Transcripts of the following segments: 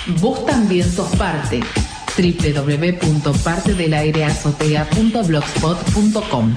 Vos también sos parte. www.partedelaireazotea.blogspot.com.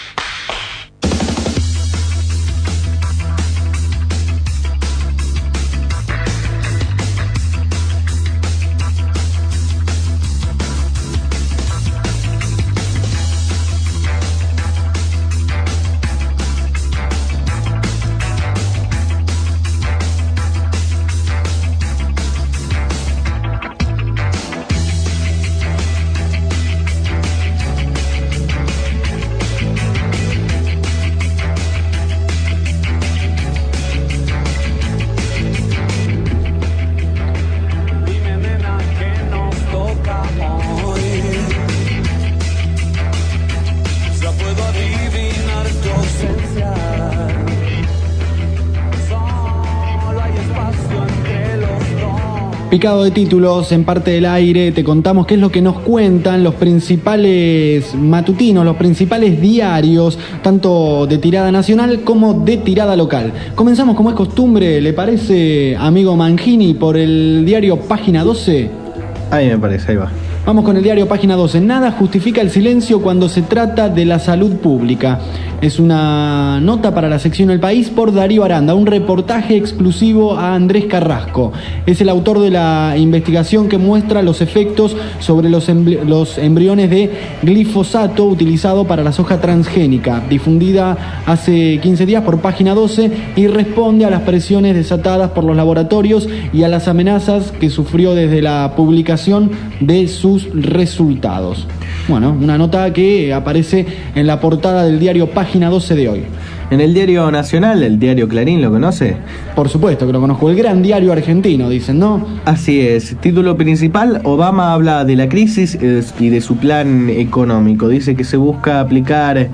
Picado de títulos en Parte del Aire, te contamos qué es lo que nos cuentan los principales matutinos, los principales diarios, tanto de tirada nacional como de tirada local. Comenzamos, como es costumbre, ¿le parece, amigo Mangini, por el diario Página 12? Ahí me parece, ahí va. Vamos con el diario Página 12. Nada justifica el silencio cuando se trata de la salud pública. Es una nota para la sección El País por Darío Aranda, un reportaje exclusivo a Andrés Carrasco. Es el autor de la investigación que muestra los efectos sobre los embriones de glifosato utilizado para la soja transgénica, difundida hace 15 días por Página 12 y responde a las presiones desatadas por los laboratorios y a las amenazas que sufrió desde la publicación de sus resultados. Bueno, una nota que aparece en la portada del diario Página 12 de hoy. En el diario nacional, el diario Clarín, ¿lo conoce? Por supuesto que lo conozco, el gran diario argentino, dicen, ¿no? Así es. Título principal: Obama habla de la crisis y de su plan económico. Dice que se busca aplicar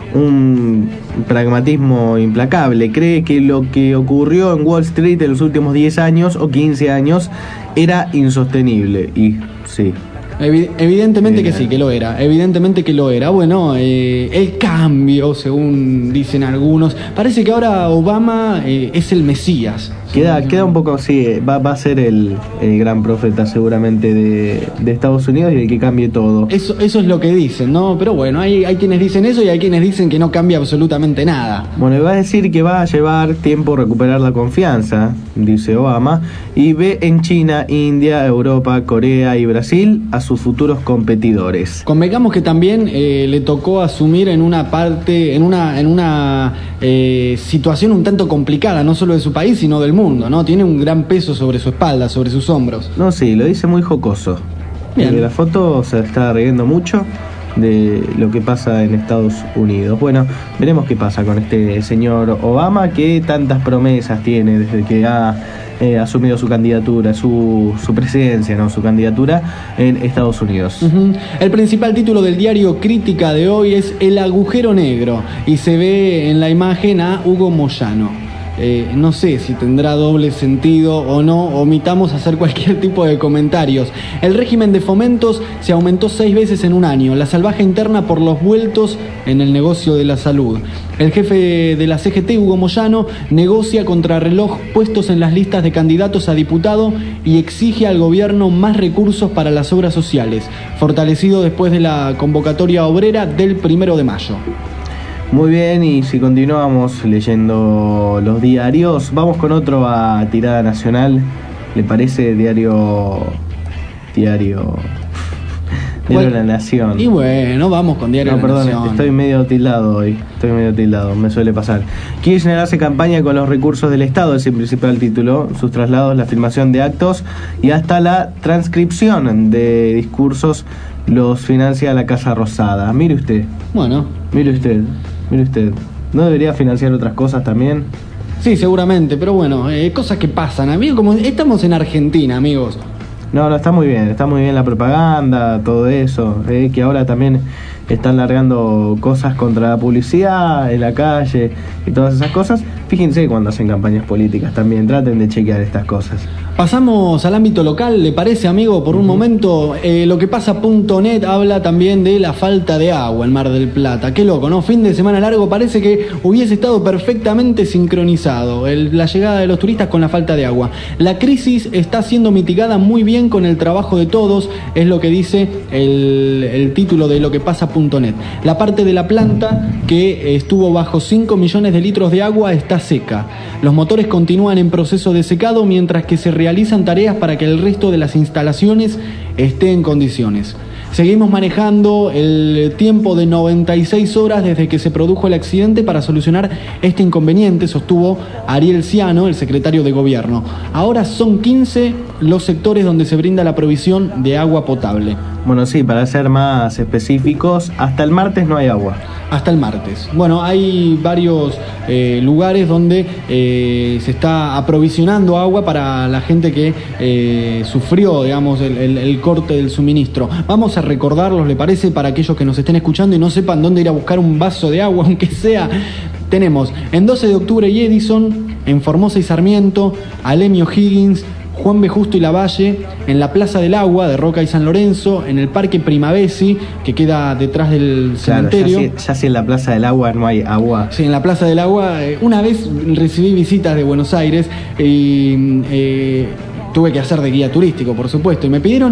un pragmatismo implacable. Cree que lo que ocurrió en Wall Street en los últimos 10 años o 15 años era insostenible. Y sí. Evidentemente que sí, que lo era. Evidentemente que lo era. Bueno, el cambio, según dicen algunos. Parece que ahora Obama es el Mesías. Queda un poco así. Va a ser el gran profeta seguramente de Estados Unidos y el que cambie todo. Eso es lo que dicen, ¿no? Pero bueno, hay quienes dicen eso y hay quienes dicen que no cambia absolutamente nada. Bueno, va a decir que va a llevar tiempo recuperar la confianza, dice Obama, y ve en China, India, Europa, Corea y Brasil a sus futuros competidores. Convengamos que también le tocó asumir en una parte, en una situación un tanto complicada, no solo de su país, sino del mundo, ¿no? Tiene un gran peso sobre su espalda, sobre sus hombros. No, sí, lo dice muy jocoso. De la foto se está riendo mucho de lo que pasa en Estados Unidos. Bueno, veremos qué pasa con este señor Obama, que tantas promesas tiene desde que ha asumido su candidatura, su presidencia, no, su candidatura en Estados Unidos. El principal título del diario Crítica de hoy es El agujero negro y se ve en la imagen a Hugo Moyano. No sé si tendrá doble sentido o no, omitamos hacer cualquier tipo de comentarios. El régimen de fomentos se aumentó 6 veces en un año, la salvaje interna por los vueltos en el negocio de la salud. El jefe de la CGT, Hugo Moyano, negocia contrarreloj puestos en las listas de candidatos a diputado y exige al gobierno más recursos para las obras sociales, fortalecido después de la convocatoria obrera del 1 de mayo. Muy bien, y si continuamos leyendo los diarios, vamos con otro a tirada nacional. ¿Le parece? Diario La Nación. Y bueno, vamos con Diario La Nación. Estoy medio tildado hoy. Me suele pasar. Kirchner hace campaña con los recursos del Estado, es el principal título. Sus traslados, la filmación de actos y hasta la transcripción de discursos los financia la Casa Rosada. Mire usted. Mire usted. ¿No debería financiar otras cosas también? Sí, seguramente, pero bueno, cosas que pasan, amigos. Como estamos en Argentina, amigos. No, está muy bien la propaganda, todo eso, que ahora también están largando cosas contra la publicidad en la calle y todas esas cosas. Fíjense cuando hacen campañas políticas también, traten de chequear estas cosas. Pasamos al ámbito local, ¿le parece, amigo? Por un momento, lo que pasa.net habla también de la falta de agua en Mar del Plata. Qué loco, ¿no? Fin de semana largo, parece que hubiese estado perfectamente sincronizado la llegada de los turistas con la falta de agua. La crisis está siendo mitigada muy bien con el trabajo de todos, es lo que dice el título de lo que pasa.net. La parte de la planta que estuvo bajo 5 millones de litros de agua está seca. Los motores continúan en proceso de secado mientras que se realizan tareas para que el resto de las instalaciones esté en condiciones. Seguimos manejando el tiempo de 96 horas desde que se produjo el accidente para solucionar este inconveniente, sostuvo Ariel Ciano, el secretario de Gobierno. Ahora son 15 los sectores donde se brinda la provisión de agua potable. Bueno, sí, para ser más específicos, hasta el martes no hay agua. Hasta el martes. Bueno, hay varios lugares donde se está aprovisionando agua para la gente que sufrió, digamos, el corte del suministro. Vamos a recordarlos, ¿le parece? Para aquellos que nos estén escuchando y no sepan dónde ir a buscar un vaso de agua, aunque sea. Tenemos en 12 de octubre y Edison, en Formosa y Sarmiento, Alemio Higgins, Juan B. Justo y Lavalle, en la Plaza del Agua de Roca y San Lorenzo, en el Parque Primavesi, que queda detrás del cementerio. Ya si en la Plaza del Agua no hay agua. Sí, en la Plaza del Agua. Una vez recibí visitas de Buenos Aires y tuve que hacer de guía turístico, por supuesto, y me pidieron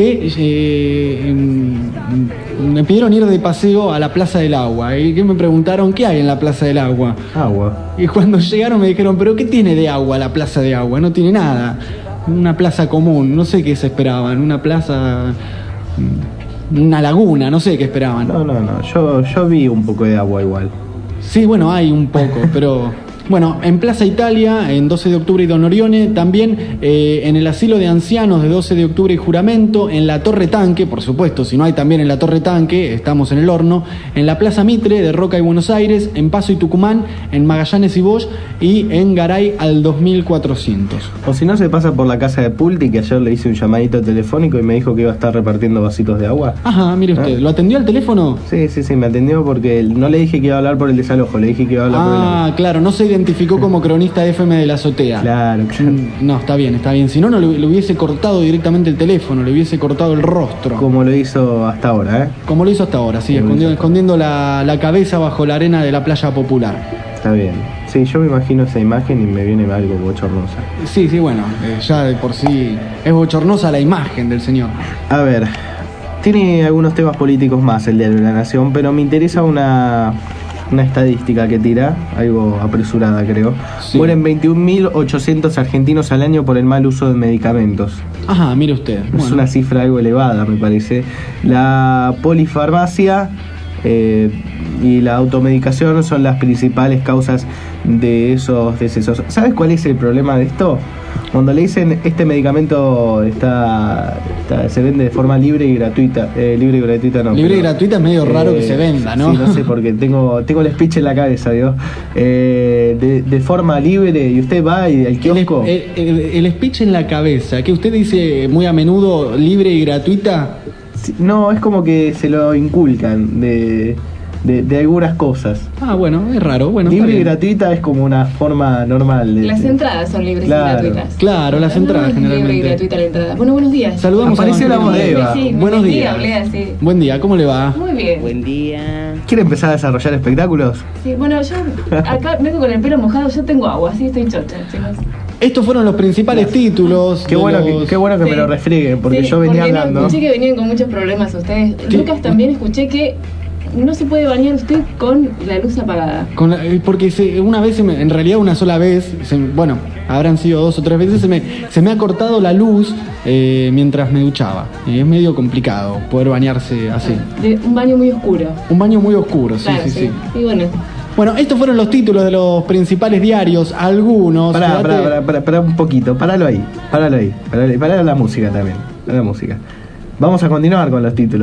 ir de paseo a la Plaza del Agua, y que me preguntaron qué hay en la Plaza del Agua. Agua. Y cuando llegaron me dijeron, ¿pero qué tiene de agua la Plaza de Agua? No tiene nada. Una plaza común, no sé qué se esperaban, una plaza, una laguna, no sé qué esperaban. No, yo vi un poco de agua igual. Sí, bueno, hay un poco, pero... Bueno, en Plaza Italia, en 12 de octubre y Don Orione, también en el asilo de ancianos de 12 de octubre y Juramento, en la Torre Tanque, por supuesto, si no hay también en la Torre Tanque, estamos en el horno, en la Plaza Mitre de Roca y Buenos Aires, en Paso y Tucumán, en Magallanes y Bosch y en Garay al 2400. O si no, se pasa por la casa de Pulti, que ayer le hice un llamadito telefónico y me dijo que iba a estar repartiendo vasitos de agua. Ajá, mire usted, ¿lo atendió al teléfono? Sí, me atendió porque no le dije que iba a hablar por el desalojo, le dije que iba a hablar por el agua. Claro, no se identificó como cronista FM de la azotea. Claro. No, está bien. Si no, le hubiese cortado directamente el teléfono, le hubiese cortado el rostro. Como lo hizo hasta ahora, ¿eh? Como lo hizo hasta ahora, sí, escondiendo la cabeza bajo la arena de la playa popular. Está bien. Sí, yo me imagino esa imagen y me viene algo bochornosa. Sí, bueno, ya de por sí es bochornosa la imagen del señor. A ver, tiene algunos temas políticos más el Diario de la Nación, pero me interesa una estadística que tira, algo apresurada creo. Sí. Mueren 21.800 argentinos al año por el mal uso de medicamentos. Ajá, mire usted. Es una cifra algo elevada, me parece. La polifarmacia y la automedicación son las principales causas de esos decesos. ¿Sabes cuál es el problema de esto? Cuando le dicen este medicamento se vende de forma libre y gratuita. Libre y gratuita no. Libre y gratuita es medio raro que se venda, ¿no? Sí, no sé, porque tengo el speech en la cabeza, ¿vio? De forma libre, y usted va y al kiosco. El speech en la cabeza, que usted dice muy a menudo libre y gratuita. Sí, no, es como que se lo inculcan de algunas cosas. Bueno, es raro. Bueno, libre y gratuita es como una forma normal. Las entradas son libres y gratuitas. Claro, las entradas generalmente. Libre y gratuita la entrada. Bueno, buenos días. Saludamos. Apareció la voz de Eva. Sí, buenos días. Sí. Buen día, ¿cómo le va? Muy bien. Buen día. ¿Quiere empezar a desarrollar espectáculos? Sí, bueno, yo acá vengo con el pelo mojado, yo tengo agua, así estoy chocha, chicos. Estos fueron los principales títulos. Qué bueno que me lo refrieguen, porque yo venía hablando. Escuché que venían con muchos problemas ustedes. Sí. Lucas, también escuché que no se puede bañar usted con la luz apagada. Porque una vez, en realidad una sola vez, habrán sido 2 o 3 veces, se me ha cortado la luz mientras me duchaba. Es medio complicado poder bañarse así. Un baño muy oscuro. Un baño muy oscuro, sí, claro, sí. Y bueno. Bueno, estos fueron los títulos de los principales diarios, algunos. Pará un poquito, paralo ahí. Pará la música también. La música. Vamos a continuar con los títulos.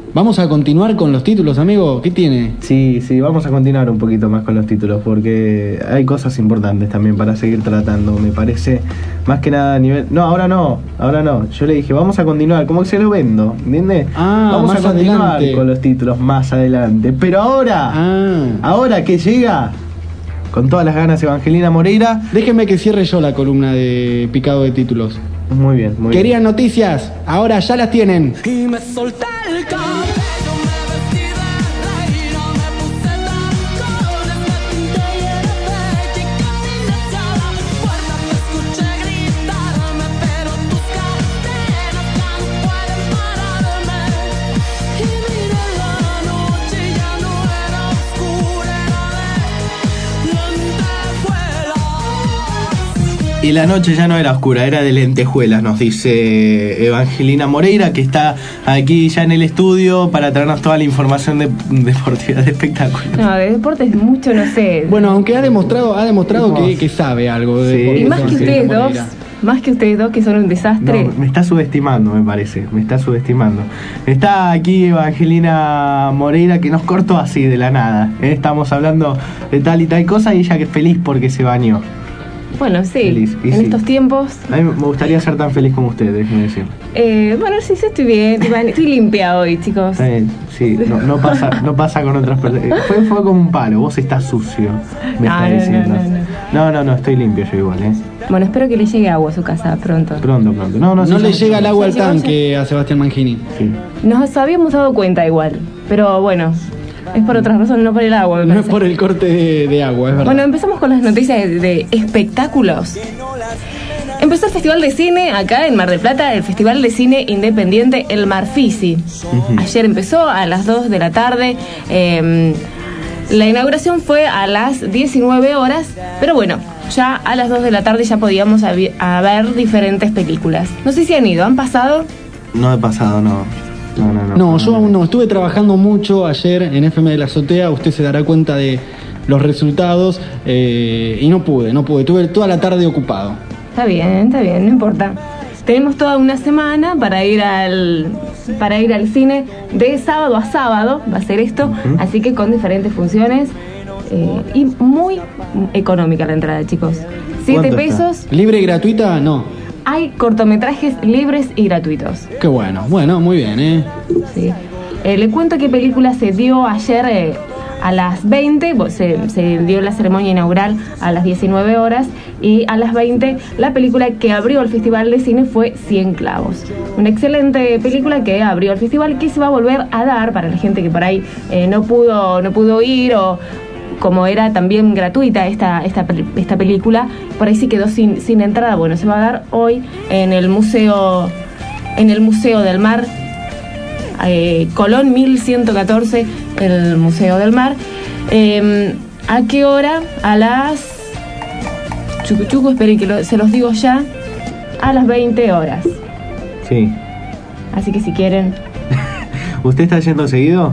Vamos a continuar con los títulos, amigo. ¿Qué tiene? Sí, vamos a continuar un poquito más con los títulos porque hay cosas importantes también para seguir tratando, me parece. Más que nada a nivel... No, ahora no. Yo le dije, vamos a continuar, como que se lo vendo, ¿entiendes? Vamos más a continuar adelante con los títulos más adelante. Pero ahora que llega, con todas las ganas, Evangelina Moreira. Déjeme que cierre yo la columna de picado de títulos. Muy bien. Querían noticias, ahora ya las tienen. Y me solté el cabello, me vestí de reina, me puse tacones, me pinté y era bella y caminé hacia la puerta. Te escuché gritarme, pero tus cadenas ya no pueden pararme. Y miré la noche y ya no era oscura, era de lentejuelas. Y la noche ya no era oscura, era de lentejuelas, nos dice Evangelina Moreira, que está aquí ya en el estudio para traernos toda la información deportiva, de espectáculo. No, de deportes mucho no sé. Bueno, aunque ha demostrado que sabe algo de Sí. deportes, Y más que Evangelina ustedes dos, Moreira. más que ustedes dos que son un desastre. No, me está subestimando, me parece, me está subestimando. Está aquí Evangelina Moreira, que nos cortó así de la nada. Estamos hablando de tal y tal cosa y ella que es feliz porque se bañó. Bueno, sí, Feliz, y en sí. estos tiempos. A mí me gustaría ser tan feliz como ustedes, déjenme decir. Bueno, sí, estoy bien, estoy limpia hoy, chicos. Está bien, sí, no pasa con otras personas. Fue como un palo, vos estás sucio, me está diciendo. No, estoy limpio yo igual, Bueno, espero que le llegue agua a su casa pronto. Pronto. No sí, le ya- llega el agua al ¿Ya llegó tanque a Sebastián Mangini. Sí. Nos habíamos dado cuenta igual, pero bueno, es por otras razones, no por el agua. me No es parece. por el corte de agua, es verdad. Bueno, empezamos con las noticias de espectáculos. Empezó el Festival de Cine acá en Mar del Plata, el Festival de Cine Independiente El Marfisi. Ayer empezó a las 2 de la tarde. La inauguración fue a las 19 horas, pero bueno, ya a las 2 de la tarde ya podíamos ver diferentes películas. No sé si han ido, ¿han pasado? No he pasado, no. No, yo aún no. Estuve trabajando mucho ayer en FM de la Azotea. Usted se dará cuenta de los resultados. Y no pude. Tuve toda la tarde ocupado. Está bien, no importa. Tenemos toda una semana para ir al cine de sábado a sábado, va a ser esto, así que con diferentes funciones y muy económica la entrada, chicos. 7 ¿Cuánto pesos. ¿Libre y gratuita? No. Hay cortometrajes libres y gratuitos. Qué bueno. Bueno, muy bien, Sí. Le cuento qué película se dio ayer a las 20, se dio la ceremonia inaugural a las 19 horas y a las 20 la película que abrió el Festival de Cine fue 100 clavos. Una excelente película que abrió el festival, que se va a volver a dar para la gente que por ahí no pudo ir, o como era también gratuita esta película, por ahí se quedó sin entrada. Bueno, se va a dar hoy en el Museo del Mar, Colón 1114, el Museo del Mar. ¿A qué hora? A las... Chucu, esperen que se los digo ya. A las 20 horas. Sí. Así que si quieren ¿Usted está yendo seguido?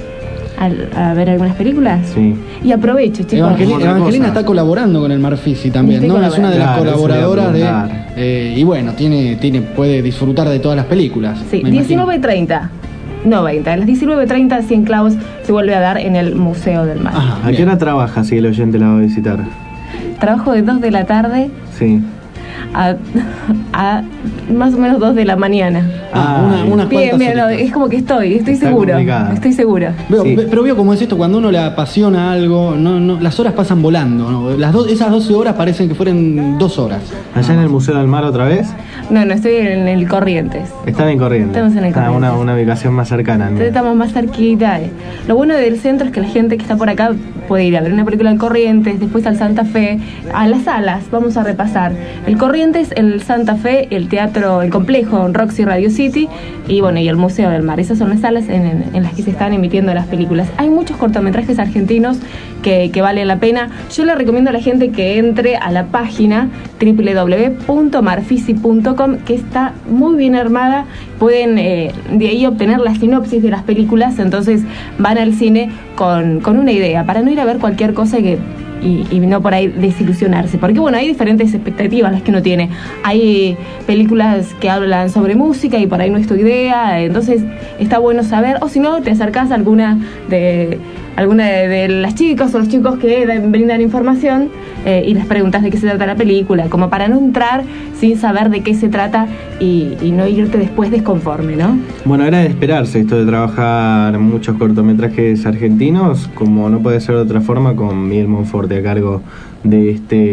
a ver algunas películas. Sí. Y aprovecho, chicos. Evangelina está colaborando con el Marfisi también, Estoy ¿no? Es una de las colaborando. colaboradoras Claro, eso le iba a de... y bueno, puede disfrutar de todas las películas. Sí, me imagino. 19:30. No, 20. A las 19:30, 100 clavos se vuelve a dar en el Museo del Mar. Ajá, ¿A qué bien. hora trabaja si el oyente la va a visitar? Trabajo de 2 de la tarde Sí. a más o menos 2 de la mañana. Unas Bien, cuantas bien, no, horitas. es como que estoy Está seguro. complicada. Estoy segura. Sí. Pero veo cómo es esto, cuando uno le apasiona algo, no, las horas pasan volando, ¿no? Esas 12 horas parecen que fueran 2 horas. ¿Allá en el Museo del Mar otra vez? No, estoy en el Corrientes. Están en Corrientes. Estamos en el Corrientes. Una ubicación más cercana. Entonces estamos más cerquita. Lo bueno del centro es que la gente que está por acá puede ir a ver una película en Corrientes, después al Santa Fe, a las salas. Vamos a repasar el Corrientes, el Santa Fe, el teatro, el complejo Roxy Radio City y bueno, y el Museo del Mar. Esas son las salas en las que se están emitiendo las películas. Hay muchos cortometrajes argentinos que valen la pena. Yo le recomiendo a la gente que entre a la página www.marfisi.com, que está muy bien armada. Pueden de ahí obtener la sinopsis de las películas, entonces van al cine con una idea, para no ir a ver cualquier cosa que y no por ahí desilusionarse, porque bueno, hay diferentes expectativas las que uno tiene. Hay películas que hablan sobre música y por ahí no es tu idea, entonces está bueno saber, o si no, te acercás a alguna de las chicas o los chicos que brindan información y les preguntas de qué se trata la película, como para no entrar sin saber de qué se trata y no irte después desconforme, ¿no? Bueno, era de esperarse esto de trabajar muchos cortometrajes argentinos, como no puede ser de otra forma, con Miguel Monforte a cargo de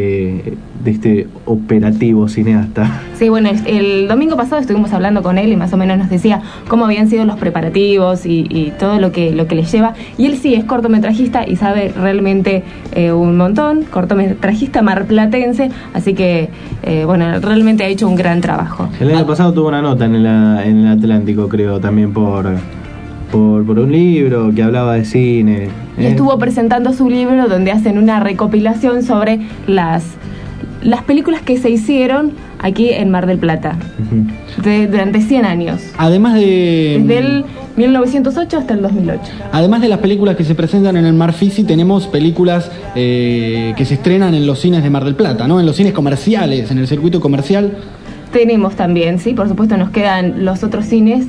este operativo cineasta. Sí, bueno, el domingo pasado estuvimos hablando con él y más o menos nos decía cómo habían sido los preparativos y todo lo que les lleva. Y él sí es cortometrajista y sabe realmente un montón, cortometrajista marplatense, así que, bueno, realmente ha hecho un gran trabajo. El año pasado tuvo una nota en el Atlántico, creo, también por un libro que hablaba de cine. Y estuvo presentando su libro donde hacen una recopilación sobre las películas que se hicieron aquí en Mar del Plata durante 100 años. Además de... Desde el 1908 hasta el 2008. Además de las películas que se presentan en el Marfisi, tenemos películas que se estrenan en los cines de Mar del Plata, ¿no? En los cines comerciales, en el circuito comercial. Tenemos también, sí, por supuesto nos quedan los otros cines.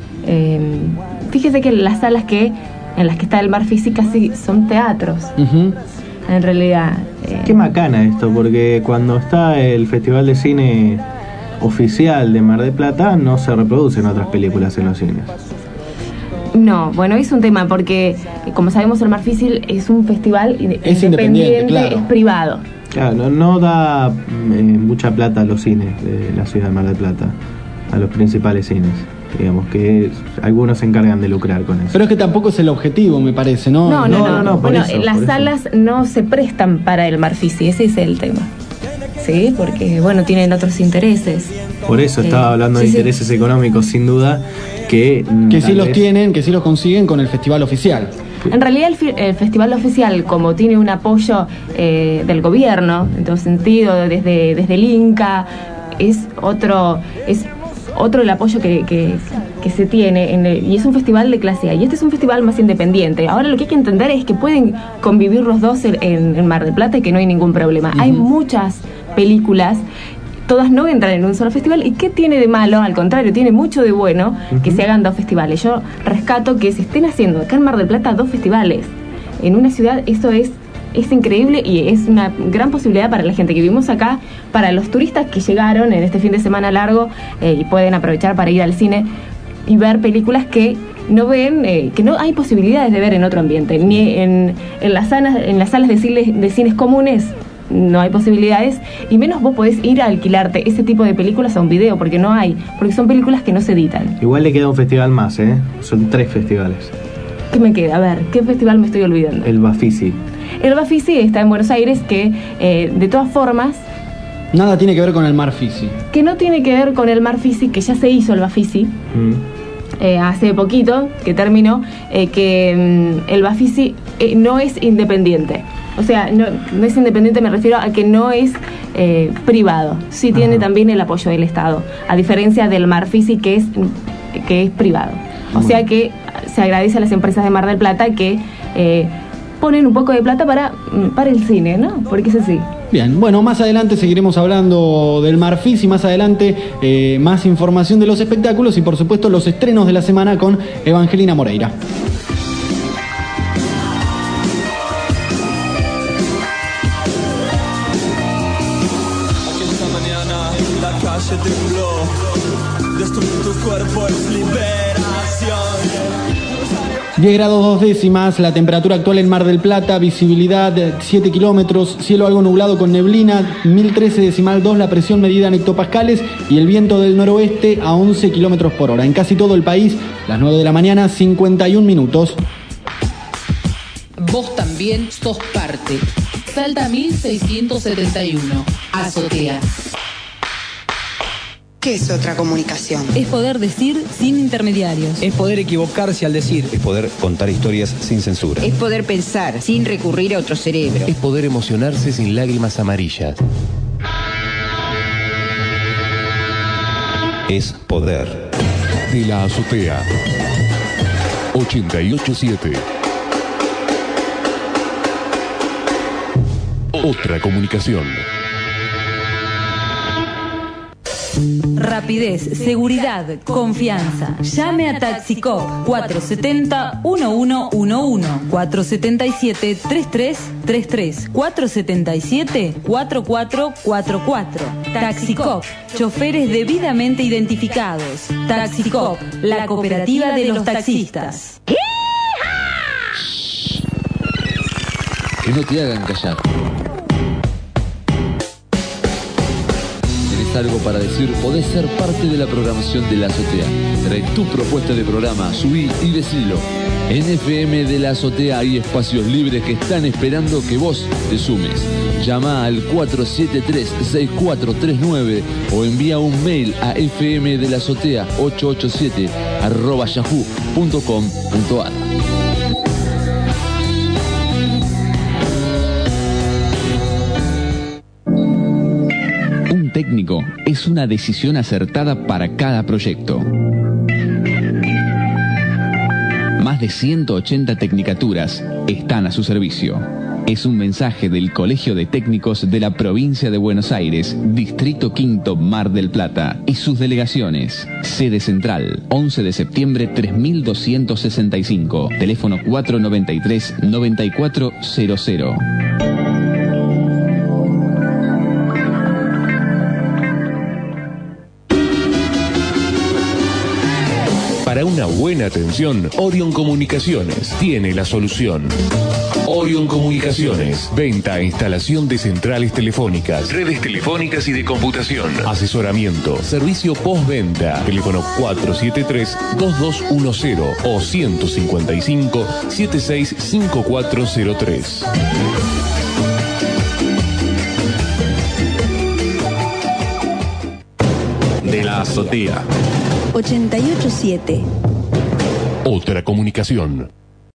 Fíjese que las salas en las que está el Marfisi casi son teatros. En realidad. Qué macana esto, porque cuando está el Festival de Cine oficial de Mar del Plata no se reproducen otras películas en los cines. No, bueno, es un tema porque, como sabemos, el Marfisi es un festival independiente, claro. Es privado. Claro, no da mucha plata a los cines de la ciudad de Mar del Plata, a los principales cines. Digamos que algunos se encargan de lucrar con eso. Pero es que tampoco es el objetivo, me parece, ¿no? No, por bueno, eso, las por salas no se prestan para el Marfisi, ese es el tema. Sí, porque, bueno, tienen otros intereses. Por eso estaba hablando de intereses económicos, sin duda, que sí los tienen, que sí los consiguen con el festival oficial. En realidad el festival oficial, como tiene un apoyo del gobierno, en todo sentido, desde el Inca, es otro el apoyo que se tiene, y es un festival de clase A, y este es un festival más independiente. Ahora lo que hay que entender es que pueden convivir los dos en Mar del Plata y que no hay ningún problema. Hay muchas películas, todas no entran en un solo festival, y ¿qué tiene de malo? Al contrario, tiene mucho de bueno que se hagan dos festivales. Yo rescato que se estén haciendo acá en Mar del Plata 2 festivales en una ciudad. Eso es increíble y es una gran posibilidad para la gente que vivimos acá, para los turistas que llegaron en este fin de semana largo y pueden aprovechar para ir al cine y ver películas que no ven, que no hay posibilidades de ver en otro ambiente, ni en las salas de cines comunes. No hay posibilidades, y menos vos podés ir a alquilarte ese tipo de películas a un video, porque son películas que no se editan. Igual le queda un festival más, son 3 festivales. ¿Qué me queda? A ver, ¿qué festival me estoy olvidando? El Bafisi. El Bafisi está en Buenos Aires, que de todas formas... Nada tiene que ver con el Marfisi. Que no tiene que ver con el Marfisi, que ya se hizo el Bafisi. Hace poquito, que terminó, que el Bafisi no es independiente. O sea, no es independiente, me refiero a que no es privado. Sí tiene también el apoyo del Estado, a diferencia del Marfisi, que es privado. O sea que se agradece a las empresas de Mar del Plata que ponen un poco de plata para el cine, ¿no? Porque es así. Bien, bueno, más adelante seguiremos hablando del Marfisi, más adelante más información de los espectáculos y por supuesto los estrenos de la semana con Evangelina Moreira. Esta mañana la calle tembló, destruir tu cuerpo es liberación. 10 grados 2 décimas, la temperatura actual en Mar del Plata, visibilidad 7 kilómetros, cielo algo nublado con neblina, 1013,2 la presión medida en hectopascales y el viento del noroeste a 11 kilómetros por hora. En casi todo el país, las 9 de la mañana, 51 minutos. Vos también sos parte. Salta 1671. Azotea. ¿Qué es otra comunicación? Es poder decir sin intermediarios. Es poder equivocarse al decir. Es poder contar historias sin censura. Es poder pensar sin recurrir a otro cerebro. Es poder emocionarse sin lágrimas amarillas. Es poder. De la Azotea. 88.7. Otra comunicación. Rapidez, seguridad, confianza. Llame a Taxicop 470-1111, 477-3333, 477-4444. Taxicop, choferes debidamente identificados. Taxicop, la cooperativa de los taxistas. Que no te hagan callar. Algo para decir, podés ser parte de la programación de La Azotea. Trae tu propuesta de programa, subí y decilo. En FM de La Azotea hay espacios libres que están esperando que vos te sumes. Llama al 473-6439 o envía un mail a fmdelazotea887@yahoo.com.ar. Técnico es una decisión acertada para cada proyecto. Más de 180 tecnicaturas están a su servicio. Es un mensaje del Colegio de Técnicos de la Provincia de Buenos Aires, Distrito Quinto, Mar del Plata, y sus delegaciones. Sede central, 11 de septiembre 3265, teléfono 493-9400. Para una buena atención, Orion Comunicaciones tiene la solución. Orion Comunicaciones, venta e instalación de centrales telefónicas, redes telefónicas y de computación, asesoramiento, servicio postventa, teléfono 473-2210 o 155-765403. De La Azotea 887. Otra comunicación.